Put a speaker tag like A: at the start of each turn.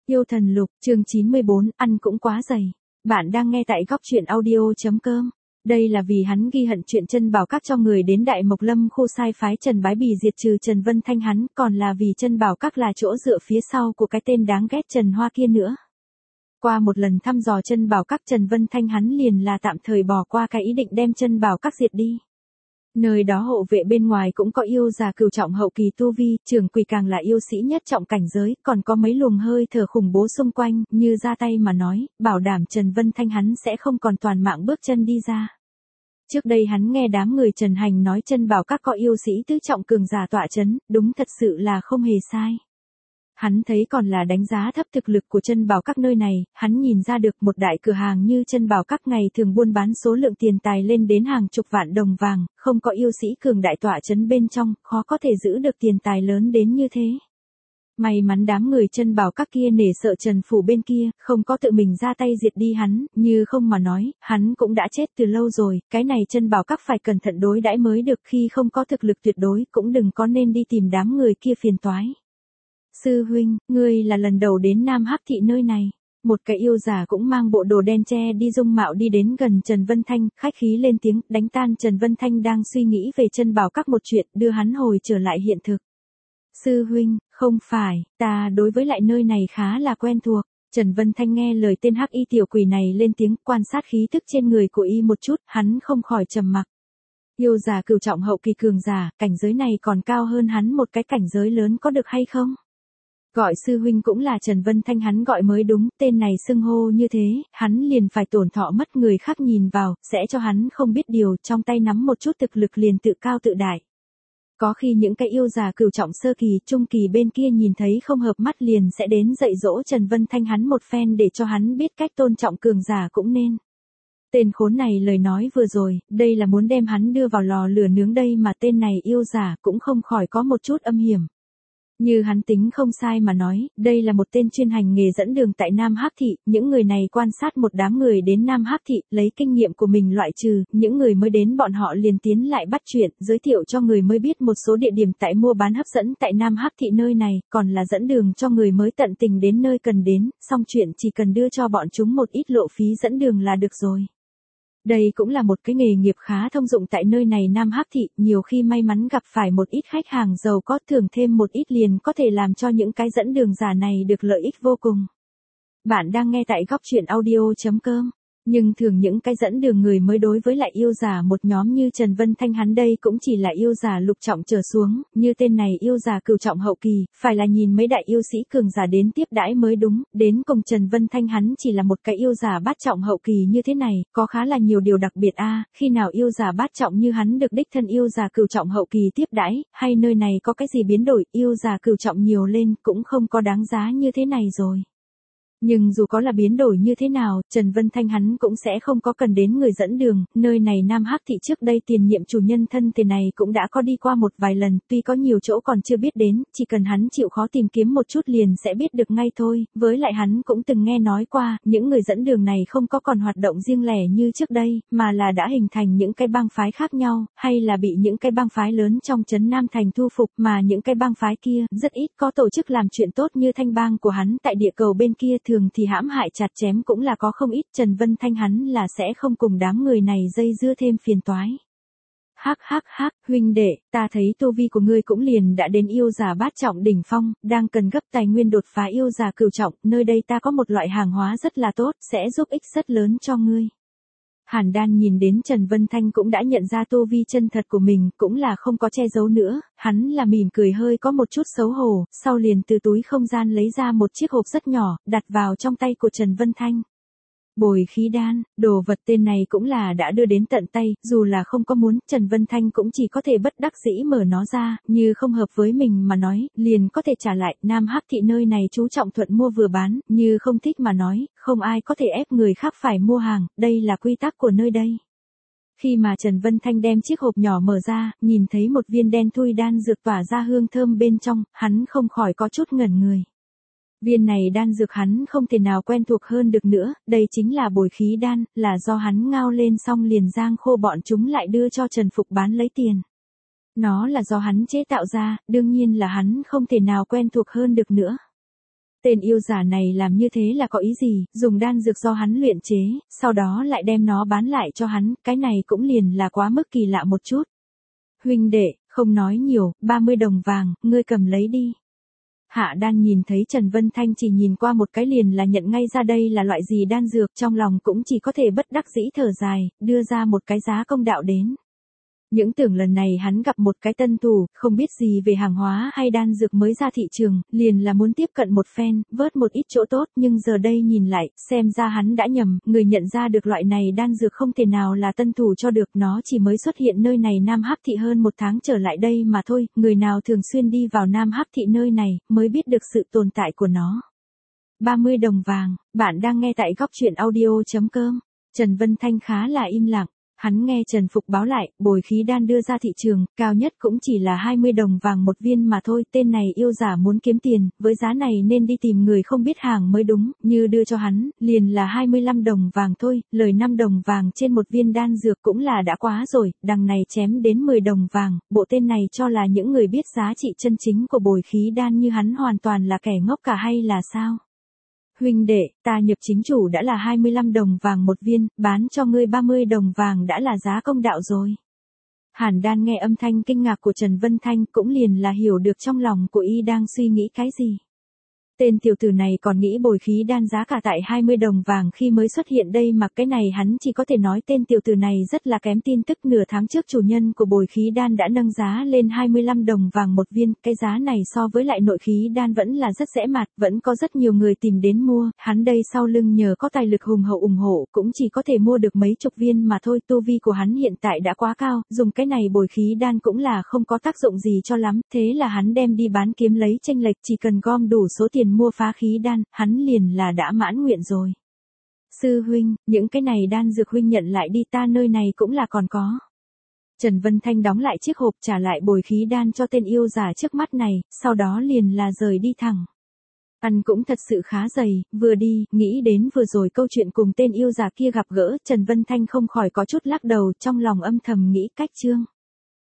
A: Yêu thần lục, chương 94, ăn cũng quá dày. Bạn đang nghe tại góc truyện audio.com. Đây là vì hắn ghi hận chuyện Trân Bảo Các cho người đến Đại Mộc Lâm khu sai phái Trần Bái Bì diệt trừ Trần Vân Thanh hắn, còn là vì Trân Bảo Các là chỗ dựa phía sau của cái tên đáng ghét Trần Hoa kia nữa. Qua một lần thăm dò Trân Bảo Các, Trần Vân Thanh hắn liền là tạm thời bỏ qua cái ý định đem Trân Bảo Các diệt đi. Nơi đó hộ vệ bên ngoài cũng có yêu già cửu trọng hậu kỳ tu vi, trưởng quỷ càng là yêu sĩ nhất trọng cảnh giới, còn có mấy luồng hơi thở khủng bố xung quanh, như ra tay mà nói, bảo đảm Trần Vân Thanh hắn sẽ không còn toàn mạng bước chân đi ra. Trước đây hắn nghe đám người Trần Hành nói Trân Bảo Các có yêu sĩ tứ trọng cường giả tọa chấn, đúng thật sự là không hề sai. Hắn thấy còn là đánh giá thấp thực lực của Trân Bảo Các nơi này, hắn nhìn ra được một đại cửa hàng như Trân Bảo Các ngày thường buôn bán số lượng tiền tài lên đến hàng chục vạn đồng vàng, không có yêu sĩ cường đại tọa chấn bên trong, khó có thể giữ được tiền tài lớn đến như thế. May mắn đám người Trân Bảo Các kia nể sợ Trần Phủ bên kia, không có tự mình ra tay diệt đi hắn, như không mà nói, hắn cũng đã chết từ lâu rồi, cái này Trân Bảo Các phải cẩn thận đối đãi mới được, khi không có thực lực tuyệt đối cũng đừng có nên đi tìm đám người kia phiền toái. Sư huynh, ngươi là lần đầu đến Nam Hắc Thị nơi này. Một cái yêu giả cũng mang bộ đồ đen che đi dung mạo đi đến gần Trần Vân Thanh, khách khí lên tiếng, đánh tan Trần Vân Thanh đang suy nghĩ về Trân Bảo Các một chuyện, đưa hắn hồi trở lại hiện thực. Sư huynh, không phải, ta đối với lại nơi này khá là quen thuộc. Trần Vân Thanh nghe lời tên hắc y tiểu quỷ này lên tiếng, quan sát khí tức trên người của y một chút, hắn không khỏi trầm mặc. Yêu giả cửu trọng hậu kỳ cường giả, cảnh giới này còn cao hơn hắn một cái cảnh giới lớn có được hay không? Gọi sư huynh cũng là Trần Vân Thanh hắn gọi mới đúng, tên này xưng hô như thế, hắn liền phải tổn thọ mất, người khác nhìn vào, sẽ cho hắn không biết điều, trong tay nắm một chút thực lực liền tự cao tự đại. Có khi những cái yêu già cửu trọng sơ kỳ, trung kỳ bên kia nhìn thấy không hợp mắt liền sẽ đến dạy dỗ Trần Vân Thanh hắn một phen để cho hắn biết cách tôn trọng cường giả cũng nên. Tên khốn này lời nói vừa rồi, đây là muốn đem hắn đưa vào lò lửa nướng đây mà tên này yêu giả cũng không khỏi có một chút âm hiểm. Như hắn tính không sai mà nói, đây là một tên chuyên hành nghề dẫn đường tại Nam Hắc Thị, những người này quan sát một đám người đến Nam Hắc Thị, lấy kinh nghiệm của mình loại trừ, những người mới đến bọn họ liền tiến lại bắt chuyện, giới thiệu cho người mới biết một số địa điểm tại mua bán hấp dẫn tại Nam Hắc Thị nơi này, còn là dẫn đường cho người mới tận tình đến nơi cần đến, xong chuyện chỉ cần đưa cho bọn chúng một ít lộ phí dẫn đường là được rồi. Đây cũng là một cái nghề nghiệp khá thông dụng tại nơi này Nam Hắc Thị, nhiều khi may mắn gặp phải một ít khách hàng giàu có thưởng thêm một ít liền có thể làm cho những cái dẫn đường giả này được lợi ích vô cùng. Bạn đang nghe tại góc truyện audio.com. Nhưng thường những cái dẫn đường người mới đối với lại yêu giả một nhóm như Trần Vân Thanh hắn đây cũng chỉ là yêu giả lục trọng trở xuống, như tên này yêu giả cửu trọng hậu kỳ, phải là nhìn mấy đại yêu sĩ cường giả đến tiếp đãi mới đúng, đến cùng Trần Vân Thanh hắn chỉ là một cái yêu giả bát trọng hậu kỳ như thế này, có khá là nhiều điều đặc biệt khi nào yêu giả bát trọng như hắn được đích thân yêu giả cửu trọng hậu kỳ tiếp đãi, hay nơi này có cái gì biến đổi, yêu giả cửu trọng nhiều lên cũng không có đáng giá như thế này rồi. Nhưng dù có là biến đổi như thế nào, Trần Vân Thanh hắn cũng sẽ không có cần đến người dẫn đường, nơi này Nam Hắc Thị trước đây tiền nhiệm chủ nhân thân thể này cũng đã có đi qua một vài lần, tuy có nhiều chỗ còn chưa biết đến, chỉ cần hắn chịu khó tìm kiếm một chút liền sẽ biết được ngay thôi, với lại hắn cũng từng nghe nói qua, những người dẫn đường này không có còn hoạt động riêng lẻ như trước đây, mà là đã hình thành những cái bang phái khác nhau, hay là bị những cái bang phái lớn trong trấn Nam Thành thu phục, mà những cái bang phái kia rất ít có tổ chức làm chuyện tốt như thanh bang của hắn tại địa cầu bên kia, thường thì hãm hại chặt chém cũng là có không ít, Trần Vân Thanh hắn là sẽ không cùng đám người này dây dưa thêm phiền toái. Hắc, huynh đệ, ta thấy tu vi của ngươi cũng liền đã đến yêu giả bát trọng đỉnh phong, đang cần gấp tài nguyên đột phá yêu giả cửu trọng, nơi đây ta có một loại hàng hóa rất là tốt, sẽ giúp ích rất lớn cho ngươi. Hàn Đan nhìn đến Trần Vân Thanh cũng đã nhận ra tu vi chân thật của mình, cũng là không có che giấu nữa, hắn là mỉm cười hơi có một chút xấu hổ, sau liền từ túi không gian lấy ra một chiếc hộp rất nhỏ, đặt vào trong tay của Trần Vân Thanh. Bồi khí đan, đồ vật tên này cũng là đã đưa đến tận tay, dù là không có muốn, Trần Vân Thanh cũng chỉ có thể bất đắc dĩ mở nó ra, như không hợp với mình mà nói, liền có thể trả lại, Nam Hắc Thị nơi này chú trọng thuận mua vừa bán, như không thích mà nói, không ai có thể ép người khác phải mua hàng, đây là quy tắc của nơi đây. Khi mà Trần Vân Thanh đem chiếc hộp nhỏ mở ra, nhìn thấy một viên đen thui đan dược tỏa ra hương thơm bên trong, hắn không khỏi có chút ngẩn người. Viên này đan dược hắn không thể nào quen thuộc hơn được nữa, đây chính là bồi khí đan, là do hắn ngao lên xong liền rang khô bọn chúng lại đưa cho Trần Phục bán lấy tiền. Nó là do hắn chế tạo ra, đương nhiên là hắn không thể nào quen thuộc hơn được nữa. Tên yêu giả này làm như thế là có ý gì, dùng đan dược do hắn luyện chế, sau đó lại đem nó bán lại cho hắn, cái này cũng liền là quá mức kỳ lạ một chút. Huynh đệ, không nói nhiều, 30 đồng vàng, ngươi cầm lấy đi. Hạ Đan nhìn thấy Trần Vân Thanh chỉ nhìn qua một cái liền là nhận ngay ra đây là loại gì đan dược, trong lòng cũng chỉ có thể bất đắc dĩ thở dài, đưa ra một cái giá công đạo đến. Những tưởng lần này hắn gặp một cái tân thủ, không biết gì về hàng hóa hay đan dược mới ra thị trường, liền là muốn tiếp cận một phen, vớt một ít chỗ tốt, nhưng giờ đây nhìn lại, xem ra hắn đã nhầm, người nhận ra được loại này đan dược không thể nào là tân thủ cho được, nó chỉ mới xuất hiện nơi này Nam Hắc Thị hơn một tháng trở lại đây mà thôi, người nào thường xuyên đi vào Nam Hắc Thị nơi này, mới biết được sự tồn tại của nó. 30 đồng vàng, bạn đang nghe tại góc truyện audio.com, Trần Vân Thanh khá là im lặng. Hắn nghe Trần Phục báo lại, bồi khí đan đưa ra thị trường, cao nhất cũng chỉ là 20 đồng vàng một viên mà thôi, tên này yêu giả muốn kiếm tiền, với giá này nên đi tìm người không biết hàng mới đúng, như đưa cho hắn, liền là 25 đồng vàng thôi, lời 5 đồng vàng trên một viên đan dược cũng là đã quá rồi, đằng này chém đến 10 đồng vàng, bộ tên này cho là những người biết giá trị chân chính của bồi khí đan như hắn hoàn toàn là kẻ ngốc cả hay là sao? Huynh đệ, ta nhập chính chủ đã là 25 đồng vàng một viên, bán cho ngươi 30 đồng vàng đã là giá công đạo rồi. Hàn Đan nghe âm thanh kinh ngạc của Trần Vân Thanh cũng liền là hiểu được trong lòng của y đang suy nghĩ cái gì. Tên tiểu tử này còn nghĩ bồi khí đan giá cả tại 20 đồng vàng khi mới xuất hiện đây mà cái này hắn chỉ có thể nói tên tiểu tử này rất là kém tin tức nửa tháng trước chủ nhân của bồi khí đan đã nâng giá lên 25 đồng vàng một viên, cái giá này so với lại nội khí đan vẫn là rất rẻ mạt, vẫn có rất nhiều người tìm đến mua, hắn đây sau lưng nhờ có tài lực hùng hậu ủng hộ cũng chỉ có thể mua được mấy chục viên mà thôi, tu vi của hắn hiện tại đã quá cao, dùng cái này bồi khí đan cũng là không có tác dụng gì cho lắm, thế là hắn đem đi bán kiếm lấy chênh lệch, chỉ cần gom đủ số tiền mua phá khí đan, hắn liền là đã mãn nguyện rồi. Sư huynh, những cái này đan dược huynh nhận lại đi, ta nơi này cũng là còn có. Trần Vân Thanh đóng lại chiếc hộp trả lại bồi khí đan cho tên yêu giả trước mắt này, sau đó liền là rời đi thẳng. Ăn cũng thật sự khá dày, vừa đi, nghĩ đến vừa rồi câu chuyện cùng tên yêu giả kia gặp gỡ, Trần Vân Thanh không khỏi có chút lắc đầu, trong lòng âm thầm nghĩ cách chương.